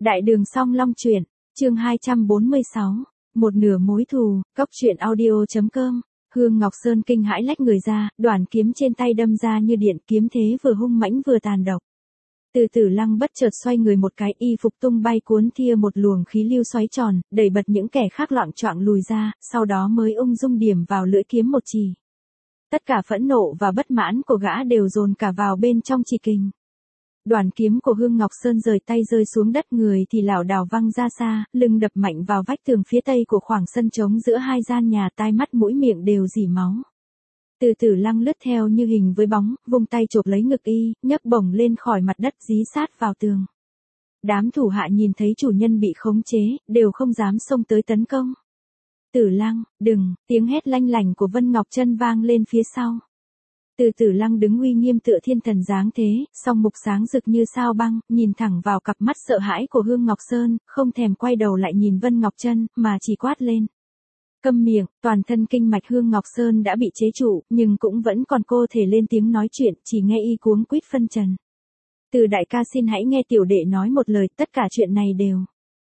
Đại đường song long truyện, chương 246, một nửa mối thù, cóc truyện audio.com. Hương Ngọc Sơn kinh hãi lách người ra, đoàn kiếm trên tay đâm ra như điện, kiếm thế vừa hung mãnh vừa tàn độc. Từ Tử Lăng bất chợt xoay người một cái, y phục tung bay cuốn thia một luồng khí lưu xoáy tròn, đẩy bật những kẻ khác loạng choạng lùi ra, sau đó mới ung dung điểm vào lưỡi kiếm một chì. Tất cả phẫn nộ và bất mãn của gã đều dồn cả vào bên trong chỉ kình. Đoàn kiếm của Hương Ngọc Sơn rời tay rơi xuống đất, người thì lảo đảo văng ra xa, lưng đập mạnh vào vách tường phía tây của khoảng sân trống giữa hai gian nhà, tai mắt mũi miệng đều rỉ máu. Từ Tử Lăng lướt theo như hình với bóng, vung tay chộp lấy ngực y, nhấc bổng lên khỏi mặt đất dí sát vào tường. Đám thủ hạ nhìn thấy chủ nhân bị khống chế, đều không dám xông tới tấn công. Tử Lăng, đừng, tiếng hét lanh lảnh của Vân Ngọc Trân vang lên phía sau. Từ Tử Lăng đứng uy nghiêm tựa thiên thần dáng thế, song mục sáng rực như sao băng, nhìn thẳng vào cặp mắt sợ hãi của Hương Ngọc Sơn, không thèm quay đầu lại nhìn Vân Ngọc Trân, mà chỉ quát lên. Câm miệng, toàn thân kinh mạch Hương Ngọc Sơn đã bị chế trụ, nhưng cũng vẫn còn cô thể lên tiếng nói chuyện, chỉ nghe y cuống quýt phân trần. Từ đại ca xin hãy nghe tiểu đệ nói một lời, tất cả chuyện này đều.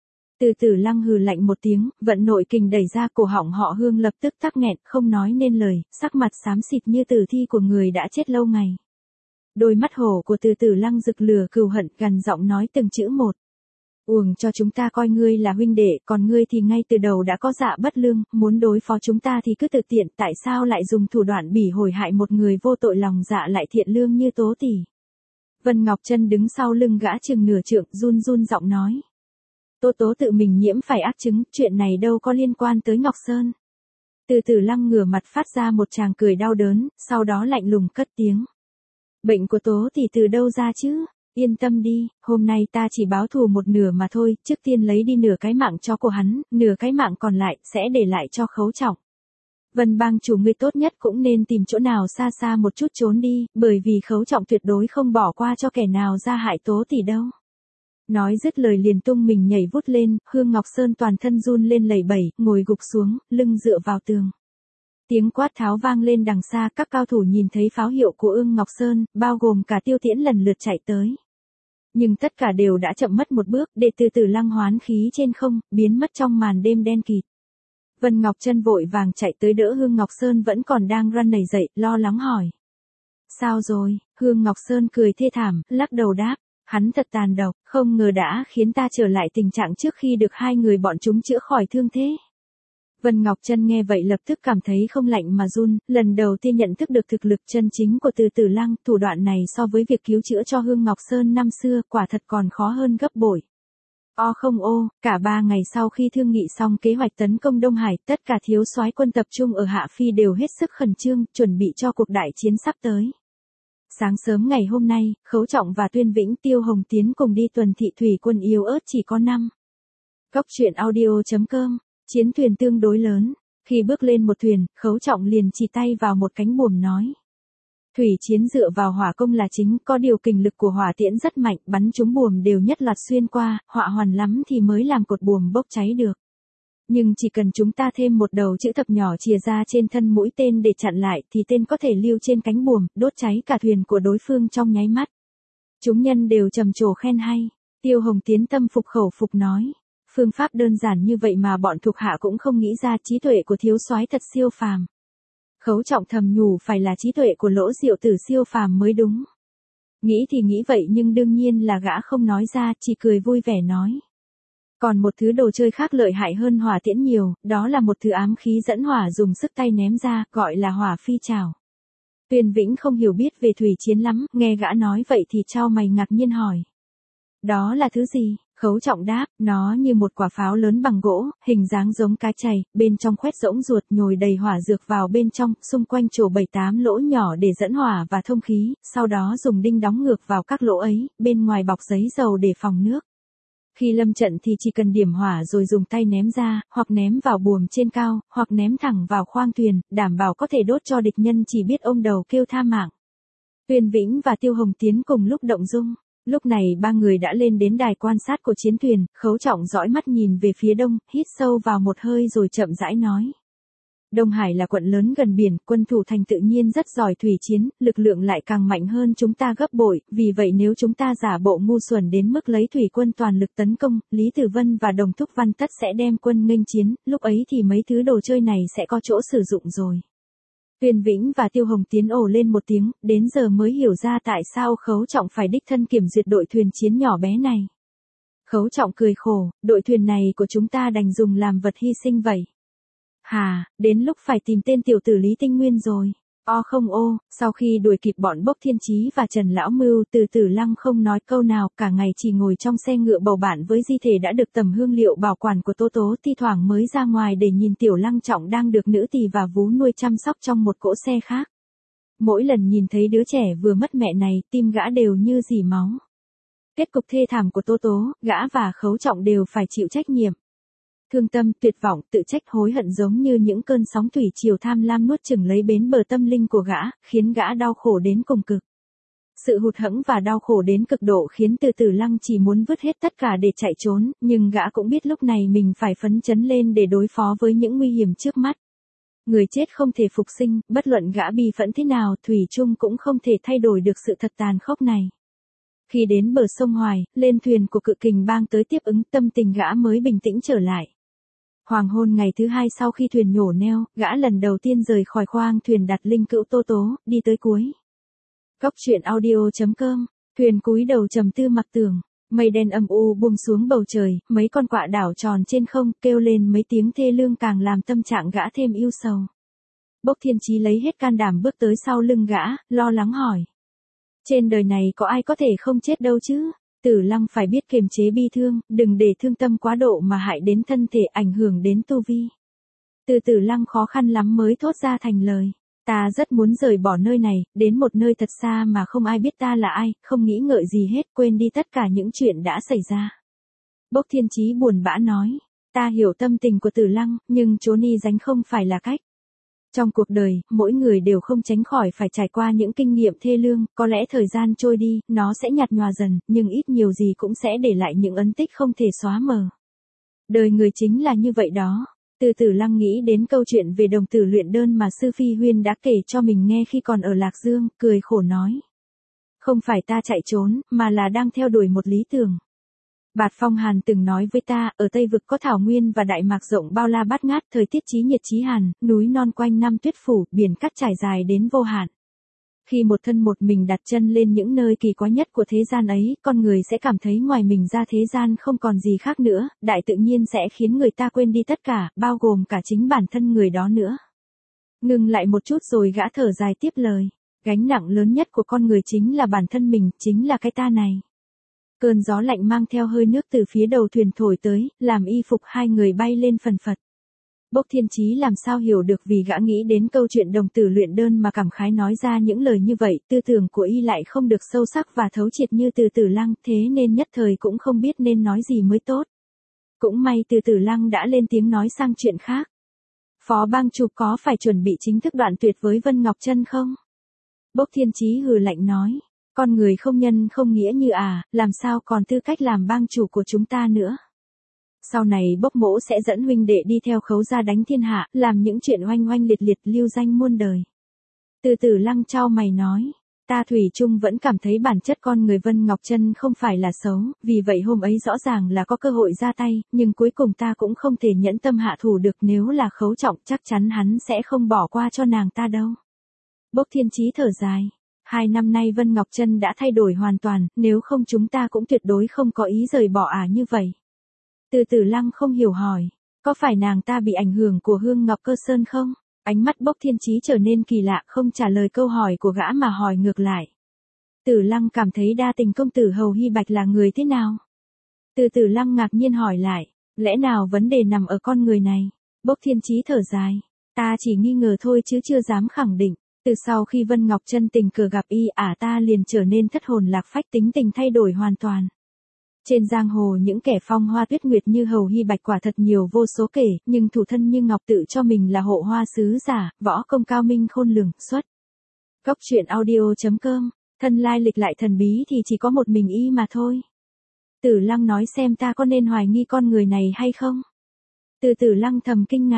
Từ Tử Lăng hừ lạnh một tiếng, vận nội kình đẩy ra, cổ họng họ Hương lập tức tắc nghẹn, không nói nên lời, sắc mặt xám xịt như tử thi của người đã chết lâu ngày. Đôi mắt hổ của Từ Tử Lăng rực lửa cừu hận, gằn giọng nói từng chữ một. Uổng cho chúng ta coi ngươi là huynh đệ, còn ngươi thì ngay từ đầu đã có dạ bất lương, muốn đối phó chúng ta thì cứ tự tiện, tại sao lại dùng thủ đoạn bỉ ổi hại một người vô tội lòng dạ lại thiện lương như Tố tỷ. Vân Ngọc Trân đứng sau lưng gã chừng nửa trượng, run run giọng nói. Tố tự mình nhiễm phải ác chứng, chuyện này đâu có liên quan tới Ngọc Sơn. Từ Tử Lăng ngửa mặt phát ra một tràng cười đau đớn, sau đó lạnh lùng cất tiếng. Bệnh của Tố tỷ từ đâu ra chứ? Yên tâm đi, hôm nay ta chỉ báo thù một nửa mà thôi, trước tiên lấy đi nửa cái mạng cho cô hắn, nửa cái mạng còn lại sẽ để lại cho Khấu Trọng. Vân bang chủ, ngươi tốt nhất cũng nên tìm chỗ nào xa xa một chút trốn đi, bởi vì Khấu Trọng tuyệt đối không bỏ qua cho kẻ nào ra hại Tố tỷ đâu. Nói dứt lời liền tung mình nhảy vút lên, Hương Ngọc Sơn toàn thân run lên lẩy bẩy, ngồi gục xuống, lưng dựa vào tường. Tiếng quát tháo vang lên đằng xa, các cao thủ nhìn thấy pháo hiệu của Ưng Ngọc Sơn, bao gồm cả Tiêu Tiễn lần lượt chạy tới. Nhưng tất cả đều đã chậm mất một bước, để Từ Tử Lăng hoán khí trên không, biến mất trong màn đêm đen kịt. Vân Ngọc Trân vội vàng chạy tới đỡ Hương Ngọc Sơn vẫn còn đang run nảy dậy, lo lắng hỏi. Sao rồi? Hương Ngọc Sơn cười thê thảm, lắc đầu đáp. Hắn thật tàn độc, không ngờ đã khiến ta trở lại tình trạng trước khi được hai người bọn chúng chữa khỏi thương thế. Vân Ngọc Trân nghe vậy lập tức cảm thấy không lạnh mà run, lần đầu tiên nhận thức được thực lực chân chính của Từ Tử Lăng, thủ đoạn này so với việc cứu chữa cho Hương Ngọc Sơn năm xưa, quả thật còn khó hơn gấp bội. Cả 3 ngày sau khi thương nghị xong kế hoạch tấn công Đông Hải, tất cả thiếu soái quân tập trung ở Hạ Phi đều hết sức khẩn trương, chuẩn bị cho cuộc đại chiến sắp tới. Sáng sớm ngày hôm nay, Khấu Trọng và Tuyên Vĩnh, Tiêu Hồng Tiến cùng đi tuần thị thủy quân yếu ớt chỉ có 5. Cóc truyện audio.com, chiến thuyền tương đối lớn. Khi bước lên một thuyền, Khấu Trọng liền chỉ tay vào một cánh buồm nói. Thủy chiến dựa vào hỏa công là chính, có điều kình lực của hỏa tiễn rất mạnh, bắn trúng buồm đều nhất loạt xuyên qua, họa hoàn lắm thì mới làm cột buồm bốc cháy được. Nhưng chỉ cần chúng ta thêm một đầu chữ thập nhỏ chìa ra trên thân mũi tên để chặn lại thì tên có thể lưu trên cánh buồm, đốt cháy cả thuyền của đối phương trong nháy mắt. Chúng nhân đều trầm trồ khen hay. Tiêu Hồng Tiến tâm phục khẩu phục nói. Phương pháp đơn giản như vậy mà bọn thuộc hạ cũng không nghĩ ra, trí tuệ của thiếu soái thật siêu phàm. Khấu Trọng thầm nhủ phải là trí tuệ của Lỗ Diệu Tử siêu phàm mới đúng. Nghĩ thì nghĩ vậy nhưng đương nhiên là gã không nói ra, chỉ cười vui vẻ nói. Còn một thứ đồ chơi khác lợi hại hơn hỏa tiễn nhiều, đó là một thứ ám khí dẫn hỏa dùng sức tay ném ra, gọi là hỏa phi trảo. Tuyên Vĩnh không hiểu biết về thủy chiến lắm, nghe gã nói vậy thì chau mày ngạc nhiên hỏi. Đó là thứ gì? Khấu Trọng đáp, nó như một quả pháo lớn bằng gỗ, hình dáng giống cá chày, bên trong khoét rỗng ruột, nhồi đầy hỏa dược vào bên trong, xung quanh trổ 7-8 lỗ nhỏ để dẫn hỏa và thông khí, sau đó dùng đinh đóng ngược vào các lỗ ấy, bên ngoài bọc giấy dầu để phòng nước. Khi lâm trận thì chỉ cần điểm hỏa rồi dùng tay ném ra, hoặc ném vào buồm trên cao, hoặc ném thẳng vào khoang thuyền, đảm bảo có thể đốt cho địch nhân chỉ biết ôm đầu kêu tha mạng. Tuyên Vĩnh và Tiêu Hồng Tiến cùng lúc động dung. Lúc này 3 người đã lên đến đài quan sát của chiến thuyền, Khấu Trọng dõi mắt nhìn về phía đông, hít sâu vào một hơi rồi chậm rãi nói. Đông Hải là quận lớn gần biển, quân thủ thành tự nhiên rất giỏi thủy chiến, lực lượng lại càng mạnh hơn chúng ta gấp bội, vì vậy nếu chúng ta giả bộ ngu xuẩn đến mức lấy thủy quân toàn lực tấn công, Lý Tử Vân và Đồng Thúc Văn tất sẽ đem quân nghênh chiến, lúc ấy thì mấy thứ đồ chơi này sẽ có chỗ sử dụng rồi. Tuyên Vĩnh và Tiêu Hồng Tiến ồ lên một tiếng, đến giờ mới hiểu ra tại sao Khấu Trọng phải đích thân kiểm duyệt đội thuyền chiến nhỏ bé này. Khấu Trọng cười khổ, đội thuyền này của chúng ta đành dùng làm vật hy sinh vậy. Hà, đến lúc phải tìm tên tiểu tử Lý Tinh Nguyên rồi. Không sau khi đuổi kịp bọn Bốc Thiên Chí và Trần Lão Mưu, Từ Tử Lăng không nói câu nào, cả ngày chỉ ngồi trong xe ngựa bầu bạn với di thể đã được tầm hương liệu bảo quản của Tố Tố, thi thoảng mới ra ngoài để nhìn Tiểu Lăng Trọng đang được nữ tỳ và vú nuôi chăm sóc trong một cỗ xe khác. Mỗi lần nhìn thấy đứa trẻ vừa mất mẹ này, tim gã đều như rỉ máu. Kết cục thê thảm của Tố Tố, gã và Khấu Trọng đều phải chịu trách nhiệm. Thương tâm, tuyệt vọng, tự trách, hối hận giống như những cơn sóng thủy triều tham lam nuốt chửng lấy bến bờ tâm linh của gã, khiến gã đau khổ đến cùng cực. Sự hụt hẫng và đau khổ đến cực độ khiến Từ Tử Lăng chỉ muốn vứt hết tất cả để chạy trốn, nhưng gã cũng biết lúc này mình phải phấn chấn lên để đối phó với những nguy hiểm trước mắt. Người chết không thể phục sinh, bất luận gã bi phẫn thế nào, thủy chung cũng không thể thay đổi được sự thật tàn khốc này. Khi đến bờ sông Hoài, lên thuyền của Cự Kình Bang tới tiếp ứng, tâm tình gã mới bình tĩnh trở lại. Hoàng hôn ngày thứ hai sau khi thuyền nhổ neo, gã lần đầu tiên rời khỏi khoang thuyền đặt linh cữu Tố Tố, đi tới cuối. Góc truyện audio.com, thuyền cúi đầu trầm tư mặc tường, mây đen âm u buông xuống bầu trời, mấy con quạ đảo tròn trên không, kêu lên mấy tiếng thê lương càng làm tâm trạng gã thêm ưu sầu. Bốc Thiên Chí lấy hết can đảm bước tới sau lưng gã, lo lắng hỏi. Trên đời này có ai có thể không chết đâu chứ? Tử Lăng phải biết kiềm chế bi thương, đừng để thương tâm quá độ mà hại đến thân thể, ảnh hưởng đến tu vi. Từ Tử Lăng khó khăn lắm mới thốt ra thành lời. Ta rất muốn rời bỏ nơi này, đến một nơi thật xa mà không ai biết ta là ai, không nghĩ ngợi gì hết, quên đi tất cả những chuyện đã xảy ra. Bốc Thiên Chí buồn bã nói. Ta hiểu tâm tình của Tử Lăng, nhưng trốn đi tránh không phải là cách. Trong cuộc đời, mỗi người đều không tránh khỏi phải trải qua những kinh nghiệm thê lương, có lẽ thời gian trôi đi, nó sẽ nhạt nhòa dần, nhưng ít nhiều gì cũng sẽ để lại những ấn tích không thể xóa mờ. Đời người chính là như vậy đó. Từ Tử Lăng nghĩ đến câu chuyện về đồng tử luyện đơn mà Sư Phi Huyên đã kể cho mình nghe khi còn ở Lạc Dương, cười khổ nói. Không phải ta chạy trốn, mà là đang theo đuổi một lý tưởng. Bạt Phong Hàn từng nói với ta, ở Tây Vực có thảo nguyên và đại mạc rộng bao la bát ngát, thời tiết chí nhiệt chí hàn, núi non quanh năm tuyết phủ, biển cát trải dài đến vô hạn. Khi một thân một mình đặt chân lên những nơi kỳ quái nhất của thế gian ấy, con người sẽ cảm thấy ngoài mình ra thế gian không còn gì khác nữa, đại tự nhiên sẽ khiến người ta quên đi tất cả, bao gồm cả chính bản thân người đó nữa. Ngừng lại một chút rồi gã thở dài tiếp lời. Gánh nặng lớn nhất của con người chính là bản thân mình, chính là cái ta này. Cơn gió lạnh mang theo hơi nước từ phía đầu thuyền thổi tới, làm y phục hai người bay lên phần phật. Bốc Thiên Chí làm sao hiểu được vì gã nghĩ đến câu chuyện đồng tử luyện đơn mà cảm khái nói ra những lời như vậy, tư tưởng của y lại không được sâu sắc và thấu triệt như Từ Tử Lăng, thế nên nhất thời cũng không biết nên nói gì mới tốt. Cũng may Từ Tử Lăng đã lên tiếng nói sang chuyện khác. Phó bang chủ có phải chuẩn bị chính thức đoạn tuyệt với Vân Ngọc Trân không? Bốc Thiên Chí hừ lạnh nói. Con người không nhân không nghĩa như làm sao còn tư cách làm bang chủ của chúng ta nữa. Sau này Bốc mỗ sẽ dẫn huynh đệ đi theo Khấu gia đánh thiên hạ, làm những chuyện oanh oanh liệt liệt lưu danh muôn đời. Từ Tử Lăng chau mày nói, ta thủy chung vẫn cảm thấy bản chất con người Vân Ngọc Trân không phải là xấu, vì vậy hôm ấy rõ ràng là có cơ hội ra tay, nhưng cuối cùng ta cũng không thể nhẫn tâm hạ thủ được, nếu là Khấu Trọng chắc chắn hắn sẽ không bỏ qua cho nàng ta đâu. Bốc Thiên Chí thở dài. 2 năm nay Vân Ngọc Trân đã thay đổi hoàn toàn, nếu không chúng ta cũng tuyệt đối không có ý rời bỏ như vậy. Từ Tử Lăng không hiểu hỏi, có phải nàng ta bị ảnh hưởng của Hương Ngọc Cơ Sơn không? Ánh mắt Bốc Thiên Chí trở nên kỳ lạ, không trả lời câu hỏi của gã mà hỏi ngược lại. Tử Lăng cảm thấy đa tình công tử Hầu Hy Bạch là người thế nào? Từ Tử Lăng ngạc nhiên hỏi lại, lẽ nào vấn đề nằm ở con người này? Bốc Thiên Chí thở dài, ta chỉ nghi ngờ thôi chứ chưa dám khẳng định. Từ sau khi Vân Ngọc Trân tình cờ gặp y ta liền trở nên thất hồn lạc phách, tính tình thay đổi hoàn toàn. Trên giang hồ những kẻ phong hoa tuyết nguyệt như Hầu Hy Bạch quả thật nhiều vô số kể, nhưng thủ thân như Ngọc tự cho mình là hộ hoa sứ giả, võ công cao minh khôn lường, xuất. Góc truyện audio.com, thân lai lịch lại thần bí thì chỉ có một mình y mà thôi. Tử Lăng nói xem ta có nên hoài nghi con người này hay không? Từ Tử Lăng thầm kinh ngạc.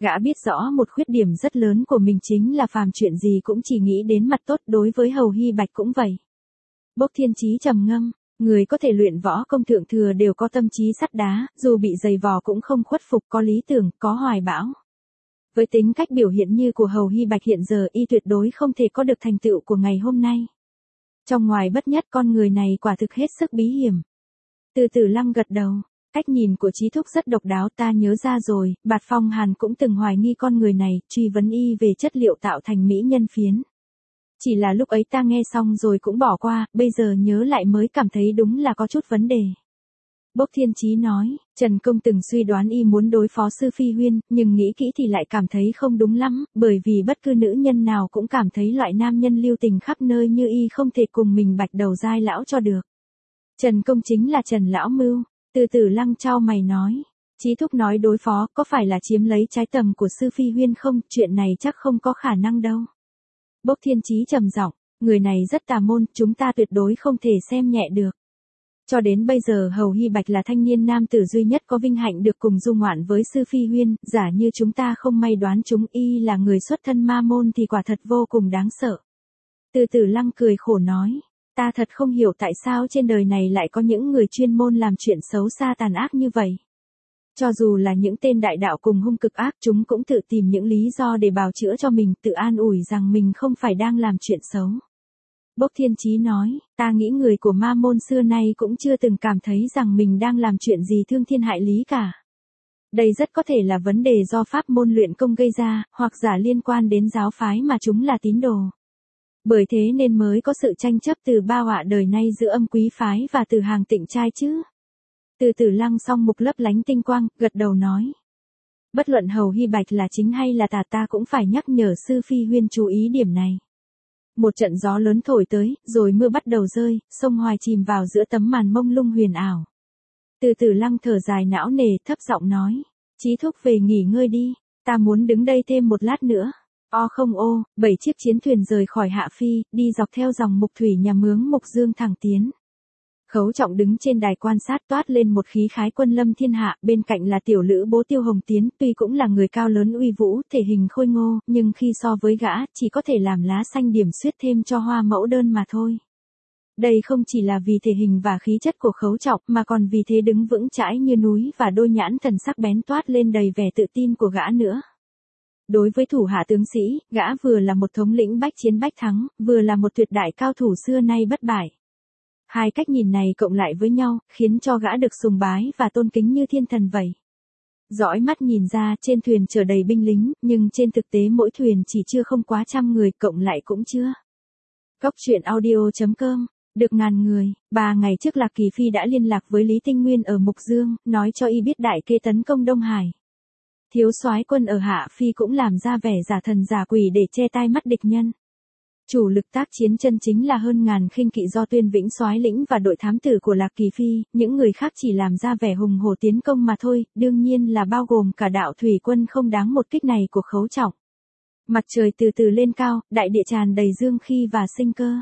Gã biết rõ một khuyết điểm rất lớn của mình chính là phàm chuyện gì cũng chỉ nghĩ đến mặt tốt, đối với Hầu Hy Bạch cũng vậy. Bốc Thiên Chí trầm ngâm, người có thể luyện võ công thượng thừa đều có tâm trí sắt đá, dù bị dày vò cũng không khuất phục, có lý tưởng, có hoài bão. Với tính cách biểu hiện như của Hầu Hy Bạch hiện giờ, y tuyệt đối không thể có được thành tựu của ngày hôm nay. Trong ngoài bất nhất, con người này quả thực hết sức bí hiểm. Từ Tử Lăng gật đầu, cách nhìn của Chí Thúc rất độc đáo, ta nhớ ra rồi, Bạt Phong Hàn cũng từng hoài nghi con người này, truy vấn y về chất liệu tạo thành mỹ nhân phiến. Chỉ là lúc ấy ta nghe xong rồi cũng bỏ qua, bây giờ nhớ lại mới cảm thấy đúng là có chút vấn đề. Bốc Thiên Chí nói, Trần Công từng suy đoán y muốn đối phó Sư Phi Huyên, nhưng nghĩ kỹ thì lại cảm thấy không đúng lắm, bởi vì bất cứ nữ nhân nào cũng cảm thấy loại nam nhân lưu tình khắp nơi như y không thể cùng mình bạch đầu dai lão cho được. Trần Công chính là Trần Lão Mưu. Từ Tử Lăng chau mày nói, Chí Thúc nói đối phó, có phải là chiếm lấy trái tầm của Sư Phi Huyên không, chuyện này chắc không có khả năng đâu. Bốc Thiên Chí trầm giọng, người này rất tà môn, chúng ta tuyệt đối không thể xem nhẹ được. Cho đến bây giờ Hầu Hy Bạch là thanh niên nam tử duy nhất có vinh hạnh được cùng du ngoạn với Sư Phi Huyên, giả như chúng ta không may đoán chúng y là người xuất thân ma môn thì quả thật vô cùng đáng sợ. Từ Tử Lăng cười khổ nói, ta thật không hiểu tại sao trên đời này lại có những người chuyên môn làm chuyện xấu xa tàn ác như vậy. Cho dù là những tên đại đạo cùng hung cực ác, chúng cũng tự tìm những lý do để bào chữa cho mình, tự an ủi rằng mình không phải đang làm chuyện xấu. Bốc Thiên Chí nói, ta nghĩ người của ma môn xưa nay cũng chưa từng cảm thấy rằng mình đang làm chuyện gì thương thiên hại lý cả. Đây rất có thể là vấn đề do pháp môn luyện công gây ra, hoặc giả liên quan đến giáo phái mà chúng là tín đồ. Bởi thế nên mới có sự tranh chấp từ bao họa đời nay giữa Âm Quý phái và Từ Hàng Tịnh trai chứ. Từ Tử Lăng song mục lấp lánh tinh quang, gật đầu nói. Bất luận Hầu Hy Bạch là chính hay là tà, ta cũng phải nhắc nhở Sư Phi Huyên chú ý điểm này. Một trận gió lớn thổi tới, rồi mưa bắt đầu rơi, sông Hoài chìm vào giữa tấm màn mông lung huyền ảo. Từ Tử Lăng thở dài não nề, thấp giọng nói, Chí Thúc về nghỉ ngơi đi, ta muốn đứng đây thêm một lát nữa. Không 7 chiếc chiến thuyền rời khỏi Hạ Phi, đi dọc theo dòng mục thủy nhà mướng Mục Dương thẳng tiến. Khấu Trọng đứng trên đài quan sát, toát lên một khí khái quân lâm thiên hạ, bên cạnh là tiểu lữ bố Tiêu Hồng Tiến, tuy cũng là người cao lớn uy vũ, thể hình khôi ngô, nhưng khi so với gã, chỉ có thể làm lá xanh điểm xuyết thêm cho hoa mẫu đơn mà thôi. Đây không chỉ là vì thể hình và khí chất của Khấu Trọng, mà còn vì thế đứng vững chãi như núi và đôi nhãn thần sắc bén toát lên đầy vẻ tự tin của gã nữa. Đối với thủ hạ tướng sĩ, gã vừa là một thống lĩnh bách chiến bách thắng, vừa là một tuyệt đại cao thủ xưa nay bất bại. Hai cách nhìn này cộng lại với nhau, khiến cho gã được sùng bái và tôn kính như thiên thần vậy. Dõi mắt nhìn ra, trên thuyền chở đầy binh lính, nhưng trên thực tế mỗi thuyền chỉ chưa không quá 100 người, cộng lại cũng chưa. Góc truyện audio.com, được ngàn người. 3 ngày trước Lạc Kỳ Phi đã liên lạc với Lý Tinh Nguyên ở Mục Dương, nói cho y biết đại kê tấn công Đông Hải. Thiếu soái quân ở Hạ Phi cũng làm ra vẻ giả thần giả quỷ để che tai mắt địch nhân. Chủ lực tác chiến chân chính là hơn ngàn khinh kỵ do Tuyên Vĩnh soái lĩnh và đội thám tử của Lạc Kỳ Phi, những người khác chỉ làm ra vẻ hùng hổ tiến công mà thôi, đương nhiên là bao gồm cả đạo thủy quân không đáng một kích này của Khấu Trọng. Mặt trời từ từ lên cao, đại địa tràn đầy dương khí và sinh cơ.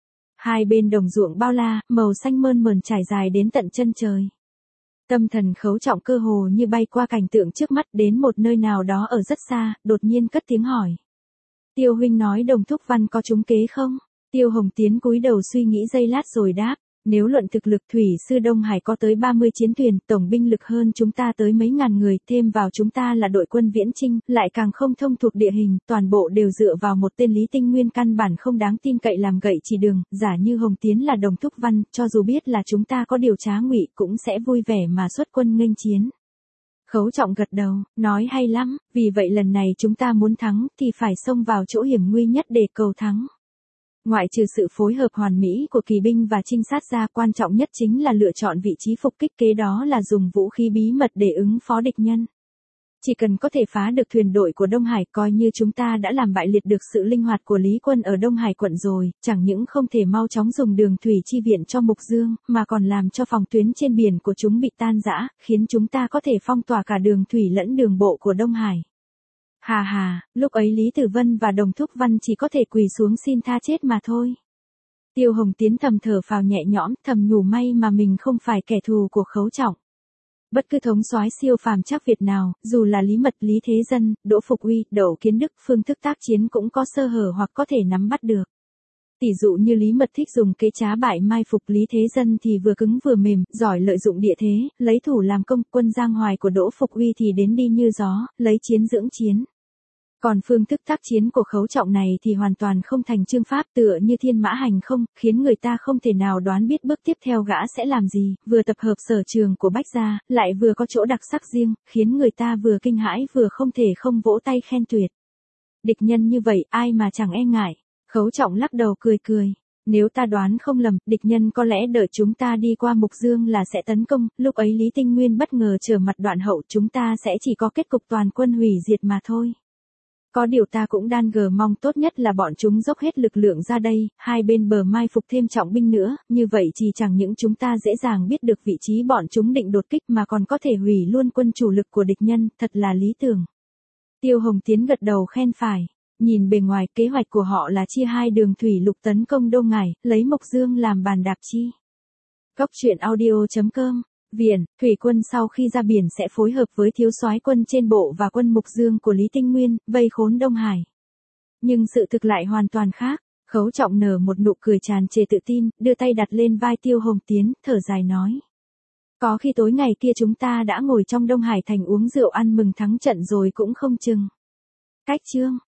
Hai bên đồng ruộng bao la, màu xanh mơn mởn trải dài đến tận chân trời. Tâm thần Khấu Trọng cơ hồ như bay qua cảnh tượng trước mắt, đến một nơi nào đó ở rất xa, đột nhiên cất tiếng hỏi. Tiêu huynh nói Đồng Thúc Văn có trúng kế không? Tiêu Hồng Tiến cúi đầu suy nghĩ giây lát rồi đáp. Nếu luận thực lực, thủy sư Đông Hải có tới 30 chiến thuyền, tổng binh lực hơn chúng ta tới mấy ngàn người, thêm vào chúng ta là đội quân viễn chinh, lại càng không thông thuộc địa hình, toàn bộ đều dựa vào một tên Lý Tinh Nguyên căn bản không đáng tin cậy làm gậy chỉ đường, giả như Hồng Tiến là Đồng Thúc Văn, cho dù biết là chúng ta có điều trá ngụy cũng sẽ vui vẻ mà xuất quân nghênh chiến. Khấu Trọng gật đầu, nói hay lắm, vì vậy lần này chúng ta muốn thắng thì phải xông vào chỗ hiểm nguy nhất để cầu thắng. Ngoại trừ sự phối hợp hoàn mỹ của kỳ binh và trinh sát ra, quan trọng nhất chính là lựa chọn vị trí phục kích, kế đó là dùng vũ khí bí mật để ứng phó địch nhân. Chỉ cần có thể phá được thuyền đội của Đông Hải, coi như chúng ta đã làm bại liệt được sự linh hoạt của Lý quân ở Đông Hải quận rồi, chẳng những không thể mau chóng dùng đường thủy chi viện cho Mục Dương, mà còn làm cho phòng tuyến trên biển của chúng bị tan rã, khiến chúng ta có thể phong tỏa cả đường thủy lẫn đường bộ của Đông Hải. Hà hà, lúc ấy Lý Tử Vân và Đồng Thúc Văn chỉ có thể quỳ xuống xin tha chết mà thôi. Tiêu Hồng Tiến thầm thở phào nhẹ nhõm, thầm nhủ may mà mình không phải kẻ thù của Khấu Trọng. Bất cứ thống soái siêu phàm chắc Việt nào, dù là Lý Mật, Lý Thế Dân, Đỗ Phục Uy, Đậu Kiến Đức, phương thức tác chiến cũng có sơ hở hoặc có thể nắm bắt được. Tỷ dụ như Lý Mật thích dùng kế trá bại mai phục, Lý Thế Dân thì vừa cứng vừa mềm, giỏi lợi dụng địa thế, lấy thủ làm công, quân giang hoài của Đỗ Phục Uy thì đến đi như gió, lấy chiến dưỡng chiến. Còn phương thức tác chiến của Khấu Trọng này thì hoàn toàn không thành chương pháp, tựa như thiên mã hành không, khiến người ta không thể nào đoán biết bước tiếp theo gã sẽ làm gì, vừa tập hợp sở trường của Bách gia, lại vừa có chỗ đặc sắc riêng, khiến người ta vừa kinh hãi vừa không thể không vỗ tay khen tuyệt. Địch nhân như vậy, ai mà chẳng e ngại. Khấu Trọng lắc đầu cười cười. Nếu ta đoán không lầm, địch nhân có lẽ đợi chúng ta đi qua Mục Dương là sẽ tấn công, lúc ấy Lý Tinh Nguyên bất ngờ trở mặt đoạn hậu, chúng ta sẽ chỉ có kết cục toàn quân hủy diệt mà thôi. Có điều ta cũng đan gờ mong tốt nhất là bọn chúng dốc hết lực lượng ra đây, hai bên bờ mai phục thêm trọng binh nữa, như vậy chỉ chẳng những chúng ta dễ dàng biết được vị trí bọn chúng định đột kích mà còn có thể hủy luôn quân chủ lực của địch nhân, thật là lý tưởng. Tiêu Hồng Tiến gật đầu khen phải. Nhìn bề ngoài, kế hoạch của họ là chia hai đường thủy lục tấn công Đông Ngải, lấy Mộc Dương làm bàn đạp chi. Cốc truyện audio.com. Viển, thủy quân sau khi ra biển sẽ phối hợp với thiếu soái quân trên bộ và quân Mộc Dương của Lý Tinh Nguyên, vây khốn Đông Hải. Nhưng sự thực lại hoàn toàn khác. Khấu Trọng nở một nụ cười tràn trề tự tin, đưa tay đặt lên vai Tiêu Hồng Tiến, thở dài nói. Có khi tối ngày kia chúng ta đã ngồi trong Đông Hải thành uống rượu ăn mừng thắng trận rồi cũng không chừng. Cách chương.